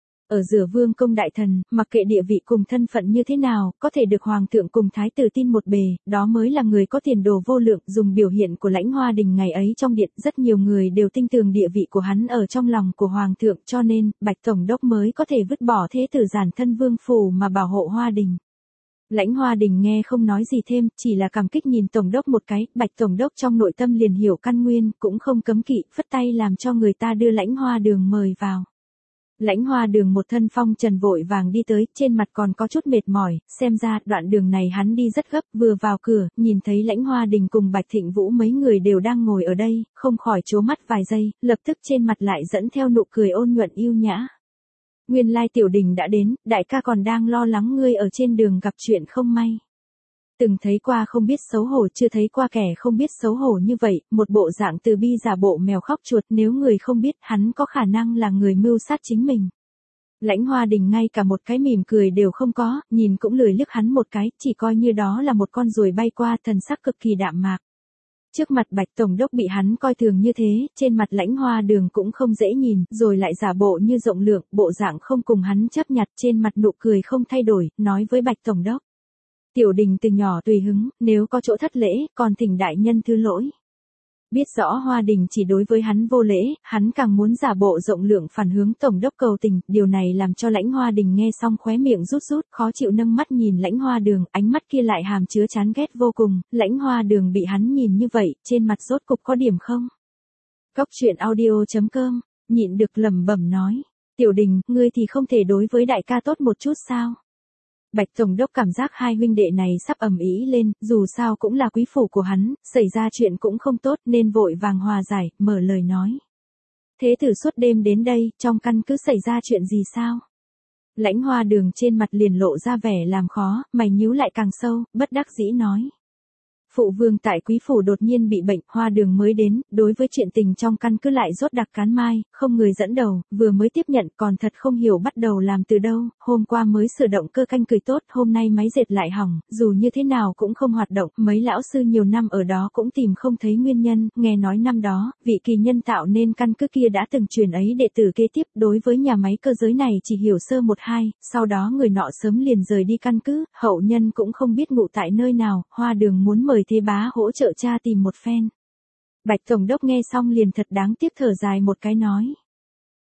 Ở giữa vương công đại thần, mặc kệ địa vị cùng thân phận như thế nào, có thể được hoàng thượng cùng thái tử tin một bề, đó mới là người có tiền đồ vô lượng. Dùng biểu hiện của Lãnh Hoa Đình ngày ấy trong điện, rất nhiều người đều tin tưởng địa vị của hắn ở trong lòng của hoàng thượng, cho nên, Bạch Tổng đốc mới có thể vứt bỏ thế tử giản thân vương phủ mà bảo hộ Hoa Đình. Lãnh Hoa Đình nghe không nói gì thêm, chỉ là cảm kích nhìn Tổng đốc một cái. Bạch Tổng đốc trong nội tâm liền hiểu căn nguyên, cũng không cấm kỵ, phất tay làm cho người ta đưa Lãnh Hoa Đường mời vào. Lãnh Hoa Đường một thân phong trần vội vàng đi tới, trên mặt còn có chút mệt mỏi, xem ra đoạn đường này hắn đi rất gấp. Vừa vào cửa, nhìn thấy Lãnh Hoa Đình cùng Bạch Thịnh Vũ mấy người đều đang ngồi ở đây, không khỏi trố mắt vài giây, lập tức trên mặt lại dẫn theo nụ cười ôn nhuận yêu nhã. Nguyên lai Tiểu Đình đã đến, đại ca còn đang lo lắng ngươi ở trên đường gặp chuyện không may. Từng thấy qua không biết xấu hổ, chưa thấy qua kẻ không biết xấu hổ như vậy, một bộ dạng từ bi giả bộ mèo khóc chuột, nếu người không biết hắn có khả năng là người mưu sát chính mình. Lãnh Hoa Đình ngay cả một cái mỉm cười đều không có, nhìn cũng lười liếc hắn một cái, chỉ coi như đó là một con ruồi bay qua, thần sắc cực kỳ đạm mạc. Trước mặt Bạch Tổng đốc bị hắn coi thường như thế, trên mặt Lãnh Hoa Đường cũng không dễ nhìn, rồi lại giả bộ như rộng lượng, bộ dạng không cùng hắn chấp nhặt, trên mặt nụ cười không thay đổi, nói với Bạch Tổng đốc. Tiểu Đình từ nhỏ tùy hứng, nếu có chỗ thất lễ, còn thỉnh đại nhân thứ lỗi. Biết rõ Hoa Đình chỉ đối với hắn vô lễ, hắn càng muốn giả bộ rộng lượng phản hướng Tổng đốc cầu tình, điều này làm cho Lãnh Hoa Đình nghe xong khóe miệng rút rút, khó chịu nâng mắt nhìn Lãnh Hoa Đường, ánh mắt kia lại hàm chứa chán ghét vô cùng. Lãnh Hoa Đường bị hắn nhìn như vậy, trên mặt rốt cục có điểm không? Cóc Truyện Audio.com, nhịn được lẩm bẩm nói, Tiểu Đình, ngươi thì không thể đối với đại ca tốt một chút sao? Bạch Tổng đốc cảm giác hai huynh đệ này sắp ầm ĩ lên, dù sao cũng là quý phủ của hắn, xảy ra chuyện cũng không tốt nên vội vàng hòa giải, mở lời nói. Thế tử suốt đêm đến đây, trong căn cứ xảy ra chuyện gì sao? Lãnh Hoa Đường trên mặt liền lộ ra vẻ làm khó, mày nhíu lại càng sâu, bất đắc dĩ nói. Phụ vương tại quý phủ đột nhiên bị bệnh, Hoa Đường mới đến, đối với chuyện tình trong căn cứ lại rốt đặc cán mai, không người dẫn đầu, vừa mới tiếp nhận còn thật không hiểu bắt đầu làm từ đâu, hôm qua mới sửa động cơ canh cười tốt, hôm nay máy dệt lại hỏng, dù như thế nào cũng không hoạt động, mấy lão sư nhiều năm ở đó cũng tìm không thấy nguyên nhân, nghe nói năm đó, vị kỳ nhân tạo nên căn cứ kia đã từng truyền ấy đệ tử kế tiếp, đối với nhà máy cơ giới này chỉ hiểu sơ một hai, sau đó người nọ sớm liền rời đi căn cứ, hậu nhân cũng không biết ngụ tại nơi nào, Hoa Đường muốn mời Thế Bá hỗ trợ cha tìm một phen. Bạch Tổng đốc nghe xong liền thật đáng tiếc thở dài một cái nói.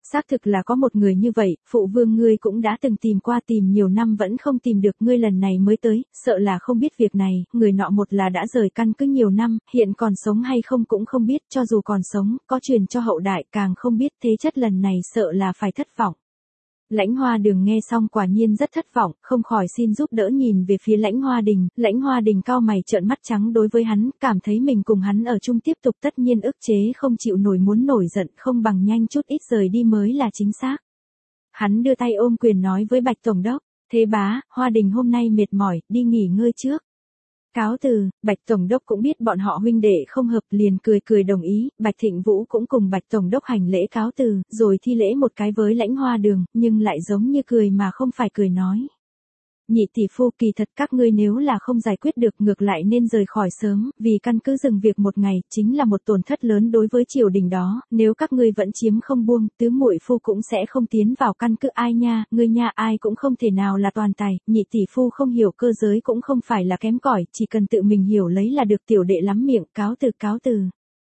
Xác thực là có một người như vậy, phụ vương ngươi cũng đã từng tìm qua tìm nhiều năm vẫn không tìm được, ngươi lần này mới tới, sợ là không biết việc này, người nọ một là đã rời căn cứ nhiều năm, hiện còn sống hay không cũng không biết, cho dù còn sống, có truyền cho hậu đại càng không biết, thế chất lần này sợ là phải thất vọng. Lãnh Hoa Đường nghe xong quả nhiên rất thất vọng, không khỏi xin giúp đỡ nhìn về phía Lãnh Hoa Đình cau mày trợn mắt trắng đối với hắn, cảm thấy mình cùng hắn ở chung tiếp tục tất nhiên ức chế không chịu nổi, muốn nổi giận không bằng nhanh chút ít rời đi mới là chính xác. Hắn đưa tay ôm quyền nói với Bạch Tổng đốc, thế bá, Hoa Đình hôm nay mệt mỏi, đi nghỉ ngơi trước. Cáo từ, Bạch Tổng đốc cũng biết bọn họ huynh đệ không hợp liền cười cười đồng ý, Bạch Thịnh Vũ cũng cùng Bạch Tổng đốc hành lễ cáo từ, rồi thi lễ một cái với Lãnh Hoa Đường, nhưng lại giống như cười mà không phải cười nói. Nhị tỷ phu, kỳ thật các ngươi nếu là không giải quyết được ngược lại nên rời khỏi sớm, vì căn cứ dừng việc một ngày, chính là một tổn thất lớn đối với triều đình đó, nếu các ngươi vẫn chiếm không buông, tứ muội phu cũng sẽ không tiến vào căn cứ, ai nha, ngươi nha, ai cũng không thể nào là toàn tài, nhị tỷ phu không hiểu cơ giới cũng không phải là kém cỏi, chỉ cần tự mình hiểu lấy là được, tiểu đệ lắm miệng, cáo từ.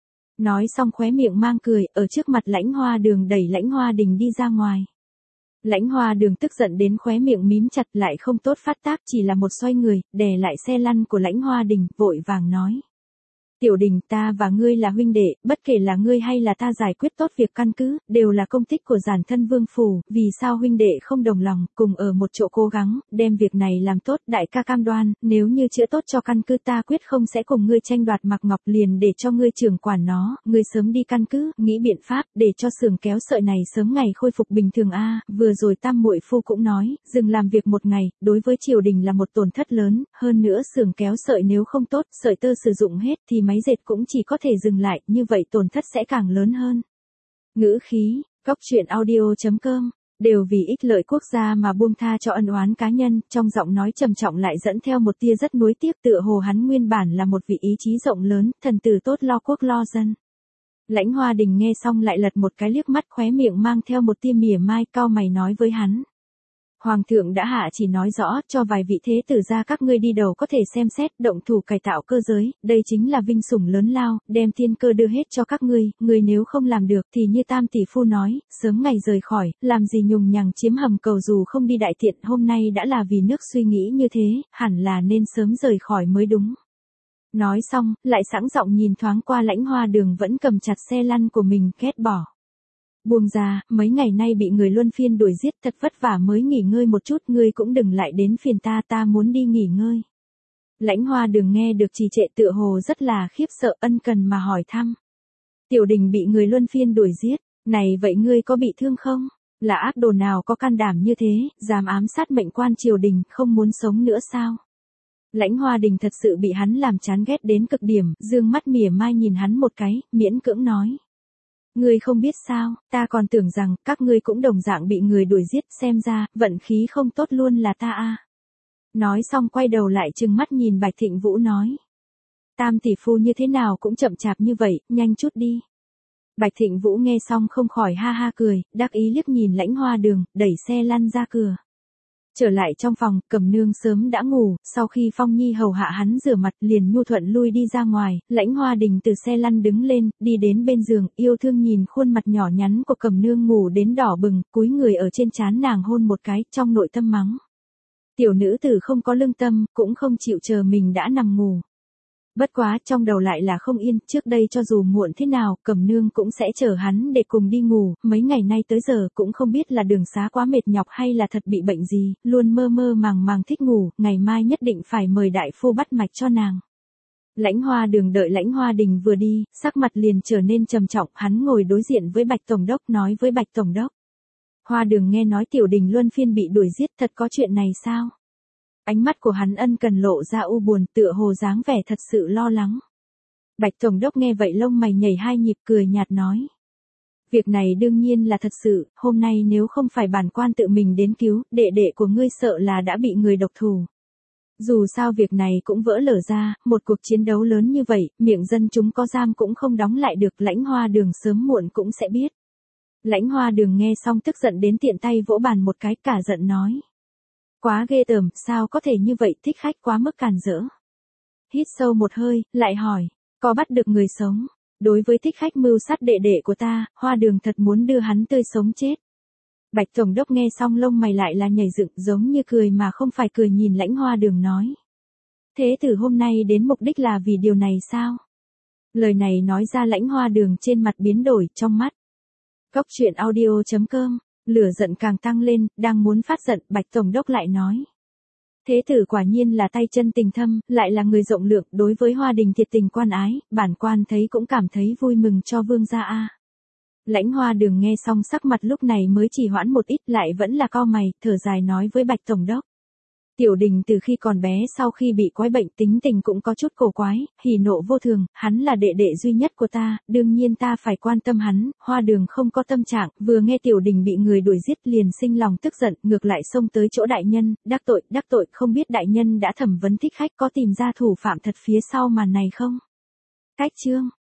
Nói xong khóe miệng mang cười, ở trước mặt Lãnh Hoa Đường đẩy Lãnh Hoa Đình đi ra ngoài. Lãnh Hoa Đường tức giận đến khóe miệng mím chặt, lại không tốt phát tác, chỉ là một xoay người, đè lại xe lăn của Lãnh Hoa Đình, vội vàng nói. Tiểu Đình, ta và ngươi là huynh đệ, bất kể là ngươi hay là ta giải quyết tốt việc căn cứ, đều là công tích của giản thân vương phủ, vì sao huynh đệ không đồng lòng, cùng ở một chỗ cố gắng, đem việc này làm tốt, đại ca cam đoan, nếu như chữa tốt cho căn cứ ta quyết không sẽ cùng ngươi tranh đoạt Mạc Ngọc, liền để cho ngươi trưởng quản nó, ngươi sớm đi căn cứ, nghĩ biện pháp, để cho xưởng kéo sợi này sớm ngày khôi phục bình thường a. Vừa rồi Tam muội phu cũng nói, dừng làm việc một ngày, đối với triều đình là một tổn thất lớn, hơn nữa xưởng kéo sợi nếu không tốt, sợi tơ sử dụng hết thì máy dệt cũng chỉ có thể dừng lại, như vậy tổn thất sẽ càng lớn hơn. Ngữ khí, Cóc Truyện Audio.com, đều vì ích lợi quốc gia mà buông tha cho ân oán cá nhân, trong giọng nói trầm trọng lại dẫn theo một tia rất nuối tiếc, tựa hồ hắn nguyên bản là một vị ý chí rộng lớn, thần tử tốt lo quốc lo dân. Lãnh Hoa Đình nghe xong lại lật một cái liếc mắt, khóe miệng mang theo một tia mỉa mai, cau mày nói với hắn. Hoàng thượng đã hạ chỉ nói rõ, cho vài vị thế tử gia các ngươi đi đầu có thể xem xét, động thủ cải tạo cơ giới, đây chính là vinh sủng lớn lao, đem thiên cơ đưa hết cho các ngươi nếu không làm được thì như Tam tỷ phu nói, sớm ngày rời khỏi, làm gì nhùng nhằng chiếm hầm cầu, dù không đi đại tiện, hôm nay đã là vì nước suy nghĩ như thế, hẳn là nên sớm rời khỏi mới đúng. Nói xong, lại sẵn giọng nhìn thoáng qua Lãnh Hoa Đường vẫn cầm chặt xe lăn của mình, ghét bỏ. Buông ra, mấy ngày nay bị người luân phiên đuổi giết thật vất vả mới nghỉ ngơi một chút, ngươi cũng đừng lại đến phiền ta muốn đi nghỉ ngơi. Lãnh Hoa Đường nghe được trì trệ tựa hồ rất là khiếp sợ, ân cần mà hỏi thăm. Tiểu Đình bị người luân phiên đuổi giết, này vậy ngươi có bị thương không? Là ác đồ nào có can đảm như thế, dám ám sát mệnh quan triều đình, không muốn sống nữa sao? Lãnh Hoa Đình thật sự bị hắn làm chán ghét đến cực điểm, dương mắt mỉa mai nhìn hắn một cái, miễn cưỡng nói. Ngươi không biết sao, ta còn tưởng rằng các ngươi cũng đồng dạng bị người đuổi giết, xem ra, vận khí không tốt luôn là ta a. Nói xong quay đầu lại trừng mắt nhìn Bạch Thịnh Vũ nói. Tam tỷ phu như thế nào cũng chậm chạp như vậy, nhanh chút đi. Bạch Thịnh Vũ nghe xong không khỏi ha ha cười, đắc ý liếc nhìn Lãnh Hoa Đường, đẩy xe lăn ra cửa. Trở lại trong phòng, Cẩm Nương sớm đã ngủ, sau khi Phong Nhi hầu hạ hắn rửa mặt liền nhu thuận lui đi ra ngoài, Lãnh Hoa Đình từ xe lăn đứng lên, đi đến bên giường, yêu thương nhìn khuôn mặt nhỏ nhắn của Cẩm Nương ngủ đến đỏ bừng, cúi người ở trên trán nàng hôn một cái, trong nội tâm mắng. Tiểu nữ tử không có lương tâm, cũng không chịu chờ mình đã nằm ngủ. Bất quá trong đầu lại là không yên, trước đây cho dù muộn thế nào, Cẩm Nương cũng sẽ chở hắn để cùng đi ngủ, mấy ngày nay tới giờ cũng không biết là đường xá quá mệt nhọc hay là thật bị bệnh gì, luôn mơ mơ màng màng thích ngủ, ngày mai nhất định phải mời đại phu bắt mạch cho nàng. Lãnh Hoa Đường đợi Lãnh Hoa Đình vừa đi, sắc mặt liền trở nên trầm trọng, hắn ngồi đối diện với Bạch Tổng đốc nói với Bạch Tổng đốc. Hoa Đường nghe nói Tiểu Đình luân phiên bị đuổi giết, thật có chuyện này sao? Ánh mắt của hắn ân cần lộ ra u buồn, tựa hồ dáng vẻ thật sự lo lắng. Bạch Tổng đốc nghe vậy lông mày nhảy hai nhịp, cười nhạt nói. Việc này đương nhiên là thật sự, hôm nay nếu không phải bản quan tự mình đến cứu, đệ đệ của ngươi sợ là đã bị người độc thủ. Dù sao việc này cũng vỡ lở ra, một cuộc chiến đấu lớn như vậy, miệng dân chúng có giam cũng không đóng lại được, Lãnh Hoa Đường sớm muộn cũng sẽ biết. Lãnh Hoa Đường nghe xong tức giận đến tiện tay vỗ bàn một cái, cả giận nói. Quá ghê tởm, sao có thể như vậy, thích khách quá mức càn rỡ. Hít sâu một hơi, lại hỏi, có bắt được người sống? đối với thích khách mưu sát đệ đệ của ta, Hoa Đường thật muốn đưa hắn tươi sống chết. Bạch Tổng đốc nghe xong lông mày lại là nhảy dựng, giống như cười mà không phải cười, nhìn Lãnh Hoa Đường nói. Thế tử hôm nay đến mục đích là vì điều này sao? Lời này nói ra Lãnh Hoa Đường trên mặt biến đổi, trong mắt. Cốc truyện audio.com, lửa giận càng tăng lên, đang muốn phát giận, Bạch Tổng đốc lại nói. Thế tử quả nhiên là tay chân tình thâm, lại là người rộng lượng, đối với Hoa Đình thiệt tình quan ái, bản quan thấy cũng cảm thấy vui mừng cho vương gia a. Lãnh Hoa Đường nghe xong sắc mặt lúc này mới chỉ hoãn một ít, lại vẫn là cau mày, thở dài nói với Bạch Tổng đốc. Tiểu Đình từ khi còn bé sau khi bị quái bệnh tính tình cũng có chút cổ quái, hỉ nộ vô thường, hắn là đệ đệ duy nhất của ta, đương nhiên ta phải quan tâm hắn. Hoa Đường không có tâm trạng, vừa nghe Tiểu Đình bị người đuổi giết liền sinh lòng tức giận, ngược lại xông tới chỗ đại nhân, đắc tội, không biết đại nhân đã thẩm vấn thích khách có tìm ra thủ phạm thật phía sau màn này không? Cách chương